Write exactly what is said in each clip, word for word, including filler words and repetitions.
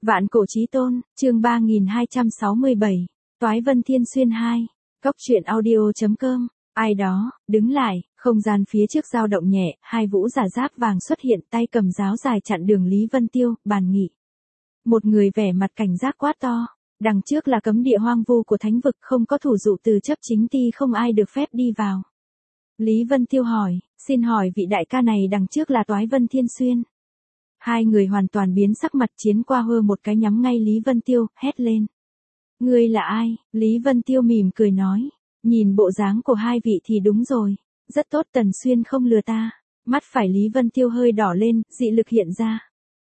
Vạn cổ chí tôn, chương ba nghìn hai trăm sáu mươi bảy, Toái Vân Thiên Xuyên hai, Cốc truyện audio.com, ai đó, đứng lại, không gian phía trước dao động nhẹ, hai vũ giả giáp vàng xuất hiện tay cầm giáo dài chặn đường Lý Vân Tiêu, bàn nghị. Một người vẻ mặt cảnh giác quát to, đằng trước là cấm địa hoang vu của thánh vực không có thủ dụ từ chấp chính ti không ai được phép đi vào. Lý Vân Tiêu hỏi, xin hỏi vị đại ca này đằng trước là Toái Vân Thiên Xuyên. Hai người hoàn toàn biến sắc mặt chiến qua hơ một cái nhắm ngay Lý Vân Tiêu, hét lên. Ngươi là ai? Lý Vân Tiêu mỉm cười nói. Nhìn bộ dáng của hai vị thì đúng rồi. Rất tốt, Tần Xuyên không lừa ta. Mắt phải Lý Vân Tiêu hơi đỏ lên, dị lực hiện ra.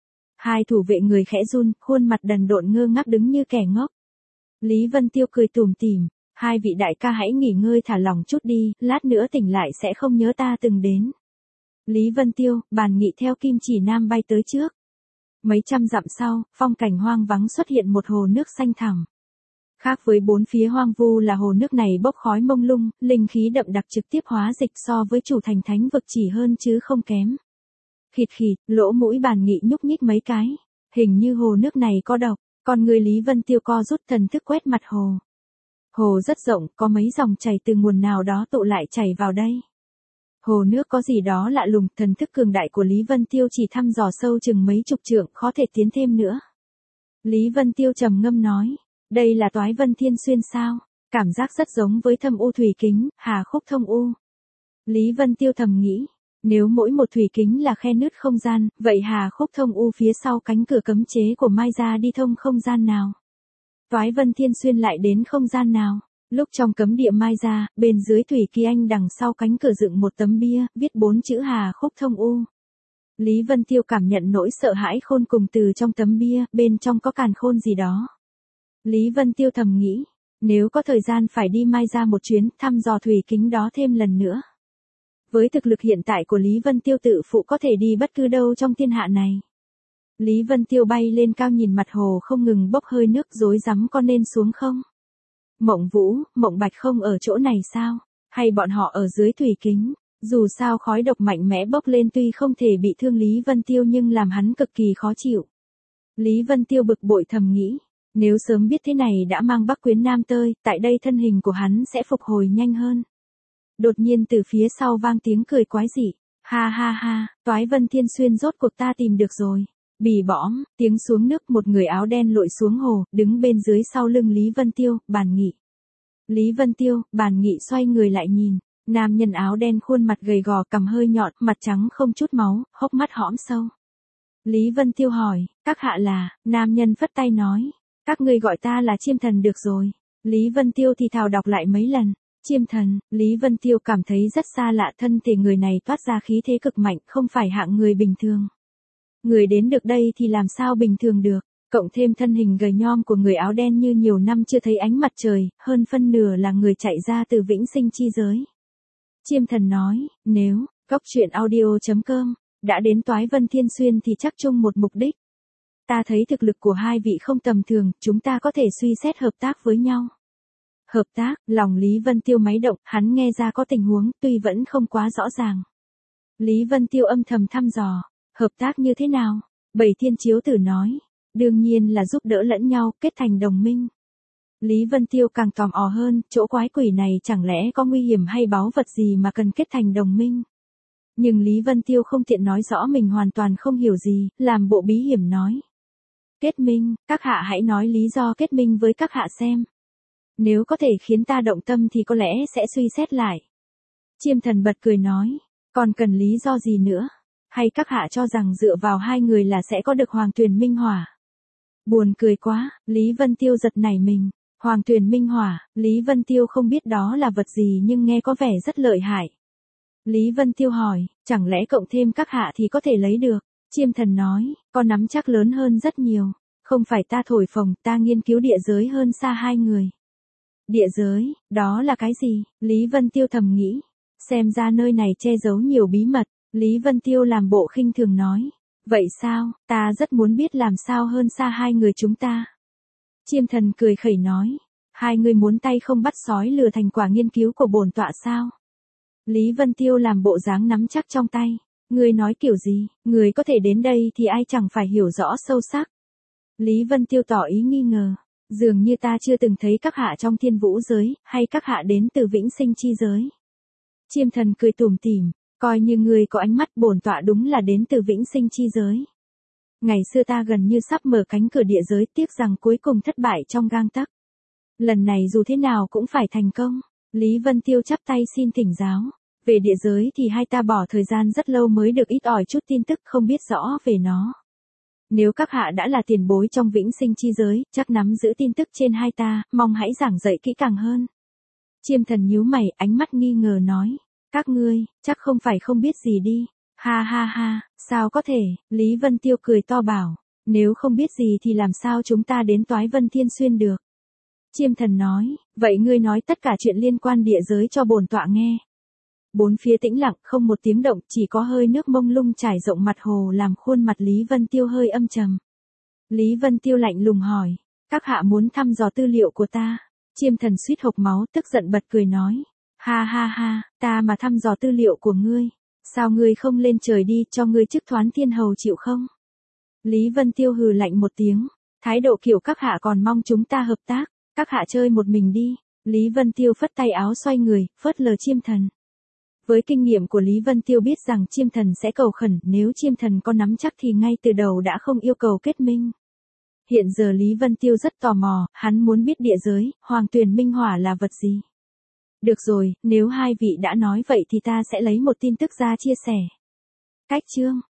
Hai thủ vệ người khẽ run, khuôn mặt đần độn ngơ ngác đứng như kẻ ngốc. Lý Vân Tiêu cười tủm tỉm. Hai vị đại ca hãy nghỉ ngơi thả lỏng chút đi, lát nữa tỉnh lại sẽ không nhớ ta từng đến. Lý Vân Tiêu, bàn nghị theo kim chỉ nam bay tới trước. Mấy trăm dặm sau, phong cảnh hoang vắng xuất hiện một hồ nước xanh thẳm. Khác với bốn phía hoang vu là hồ nước này bốc khói mông lung, linh khí đậm đặc trực tiếp hóa dịch so với chủ thành thánh vực chỉ hơn chứ không kém. Khịt khịt, lỗ mũi bàn nghị nhúc nhích mấy cái. Hình như hồ nước này có độc, còn người Lý Vân Tiêu co rút thần thức quét mặt hồ. Hồ rất rộng, có mấy dòng chảy từ nguồn nào đó tụ lại chảy vào đây. Hồ nước có gì đó lạ lùng, thần thức cường đại của Lý Vân Tiêu chỉ thăm dò sâu chừng mấy chục trượng, khó thể tiến thêm nữa. Lý Vân Tiêu trầm ngâm nói, đây là Toái Vân Thiên Xuyên sao? Cảm giác rất giống với Thâm U Thủy Kính, Hà Khúc Thông U. Lý Vân Tiêu thầm nghĩ, nếu mỗi một thủy kính là khe nứt không gian, vậy Hà Khúc Thông U phía sau cánh cửa cấm chế của Mai Gia đi thông không gian nào? Toái Vân Thiên Xuyên lại đến không gian nào? Lúc trong cấm địa Mai Gia, bên dưới Thủy Kỳ Anh đằng sau cánh cửa dựng một tấm bia, viết bốn chữ Hà Khúc Thông U. Lý Vân Tiêu cảm nhận nỗi sợ hãi khôn cùng từ trong tấm bia, bên trong có càn khôn gì đó. Lý Vân Tiêu thầm nghĩ, nếu có thời gian phải đi Mai Gia một chuyến, thăm dò thủy kính đó thêm lần nữa. Với thực lực hiện tại của Lý Vân Tiêu tự phụ có thể đi bất cứ đâu trong thiên hạ này. Lý Vân Tiêu bay lên cao nhìn mặt hồ không ngừng bốc hơi nước, rối rắm có nên xuống không? Mộng Vũ, Mộng Bạch không ở chỗ này sao? Hay bọn họ ở dưới thủy kính? Dù sao khói độc mạnh mẽ bốc lên tuy không thể bị thương Lý Vân Tiêu nhưng làm hắn cực kỳ khó chịu. Lý Vân Tiêu bực bội thầm nghĩ, nếu sớm biết thế này đã mang Bắc Quyến Nam tơi, tại đây thân hình của hắn sẽ phục hồi nhanh hơn. Đột nhiên từ phía sau vang tiếng cười quái dị, ha ha ha, Toái Vân Thiên Xuyên rốt cuộc ta tìm được rồi. Bì bõm, tiếng xuống nước, một người áo đen lội xuống hồ, đứng bên dưới sau lưng Lý Vân Tiêu, bàn nghị. Lý Vân Tiêu, bàn nghị xoay người lại nhìn, nam nhân áo đen khuôn mặt gầy gò, cằm hơi nhọn, mặt trắng không chút máu, hốc mắt hõm sâu. Lý Vân Tiêu hỏi, các hạ là? Nam nhân phất tay nói, các ngươi gọi ta là Chiêm Thần được rồi. Lý Vân Tiêu thì thào đọc lại mấy lần, Chiêm Thần. Lý Vân Tiêu cảm thấy rất xa lạ, thân thể người này toát ra khí thế cực mạnh, không phải hạng người bình thường. Người đến được đây thì làm sao bình thường được, cộng thêm thân hình gầy nhom của người áo đen như nhiều năm chưa thấy ánh mặt trời, hơn phân nửa là người chạy ra từ vĩnh sinh chi giới. Chiêm Thần nói, nếu, Cốc truyện audio.com, đã đến Toái Vân Thiên Xuyên thì chắc chung một mục đích. Ta thấy thực lực của hai vị không tầm thường, chúng ta có thể suy xét hợp tác với nhau. Hợp tác, lòng Lý Vân Tiêu máy động, hắn nghe ra có tình huống, tuy vẫn không quá rõ ràng. Lý Vân Tiêu âm thầm thăm dò. Hợp tác như thế nào? Bảy Thiên Chiếu Tử nói. Đương nhiên là giúp đỡ lẫn nhau, kết thành đồng minh. Lý Vân Tiêu càng tò mò hơn, chỗ quái quỷ này chẳng lẽ có nguy hiểm hay báu vật gì mà cần kết thành đồng minh? Nhưng Lý Vân Tiêu không tiện nói rõ mình hoàn toàn không hiểu gì, làm bộ bí hiểm nói. Kết minh, các hạ hãy nói lý do kết minh với các hạ xem. Nếu có thể khiến ta động tâm thì có lẽ sẽ suy xét lại. Chiêm Thần bật cười nói, còn cần lý do gì nữa? Hay các hạ cho rằng dựa vào hai người là sẽ có được Hoàng Tuyền Minh Hỏa? Buồn cười quá, Lý Vân Tiêu giật nảy mình. Hoàng Tuyền Minh Hỏa, Lý Vân Tiêu không biết đó là vật gì nhưng nghe có vẻ rất lợi hại. Lý Vân Tiêu hỏi, chẳng lẽ cộng thêm các hạ thì có thể lấy được? Chiêm Thần nói, có nắm chắc lớn hơn rất nhiều. Không phải ta thổi phồng, ta nghiên cứu địa giới hơn xa hai người. Địa giới, đó là cái gì? Lý Vân Tiêu thầm nghĩ. Xem ra nơi này che giấu nhiều bí mật. Lý Vân Tiêu làm bộ khinh thường nói. Vậy sao, ta rất muốn biết làm sao hơn xa hai người chúng ta. Chiêm Thần cười khẩy nói. Hai người muốn tay không bắt sói lừa thành quả nghiên cứu của bổn tọa sao? Lý Vân Tiêu làm bộ dáng nắm chắc trong tay. Người nói kiểu gì, người có thể đến đây thì ai chẳng phải hiểu rõ sâu sắc. Lý Vân Tiêu tỏ ý nghi ngờ. Dường như ta chưa từng thấy các hạ trong thiên vũ giới, hay các hạ đến từ vĩnh sinh chi giới. Chiêm thần cười tủm tỉm, coi như ngươi có ánh mắt, bổn tọa đúng là đến từ vĩnh sinh chi giới. Ngày xưa ta gần như sắp mở cánh cửa địa giới, tiếc rằng cuối cùng thất bại trong gang tấc. Lần này dù thế nào cũng phải thành công. Lý Vân Tiêu chắp tay xin thỉnh giáo. Về địa giới thì hai ta bỏ thời gian rất lâu mới được ít ỏi chút tin tức, không biết rõ về nó. Nếu các hạ đã là tiền bối trong vĩnh sinh chi giới, chắc nắm giữ tin tức trên hai ta, mong hãy giảng dạy kỹ càng hơn. Chiêm thần nhíu mày, ánh mắt nghi ngờ nói. Các ngươi, chắc không phải không biết gì đi. Ha ha ha, sao có thể, Lý Vân Tiêu cười to bảo. Nếu không biết gì thì làm sao chúng ta đến Toái Vân Thiên Xuyên được. Chiêm thần nói, vậy ngươi nói tất cả chuyện liên quan địa giới cho bổn tọa nghe. Bốn phía tĩnh lặng, không một tiếng động, chỉ có hơi nước mông lung trải rộng mặt hồ làm khuôn mặt Lý Vân Tiêu hơi âm trầm. Lý Vân Tiêu lạnh lùng hỏi, các hạ muốn thăm dò tư liệu của ta. Chiêm thần suýt hộc máu, tức giận bật cười nói, ha ha ha, ta mà thăm dò tư liệu của ngươi, sao ngươi không lên trời đi, cho ngươi chức Thoán Thiên Hầu chịu không? Lý Vân Tiêu hừ lạnh một tiếng, thái độ kiểu các hạ còn mong chúng ta hợp tác, các hạ chơi một mình đi. Lý Vân Tiêu phất tay áo xoay người, phớt lờ chiêm thần. Với kinh nghiệm của Lý Vân Tiêu biết rằng chiêm thần sẽ cầu khẩn, nếu chiêm thần có nắm chắc thì ngay từ đầu đã không yêu cầu kết minh. Hiện giờ Lý Vân Tiêu rất tò mò, hắn muốn biết địa giới, Hoàng Tuyền Minh Hỏa là vật gì. Được rồi, nếu hai vị đã nói vậy thì ta sẽ lấy một tin tức ra chia sẻ. Cách chương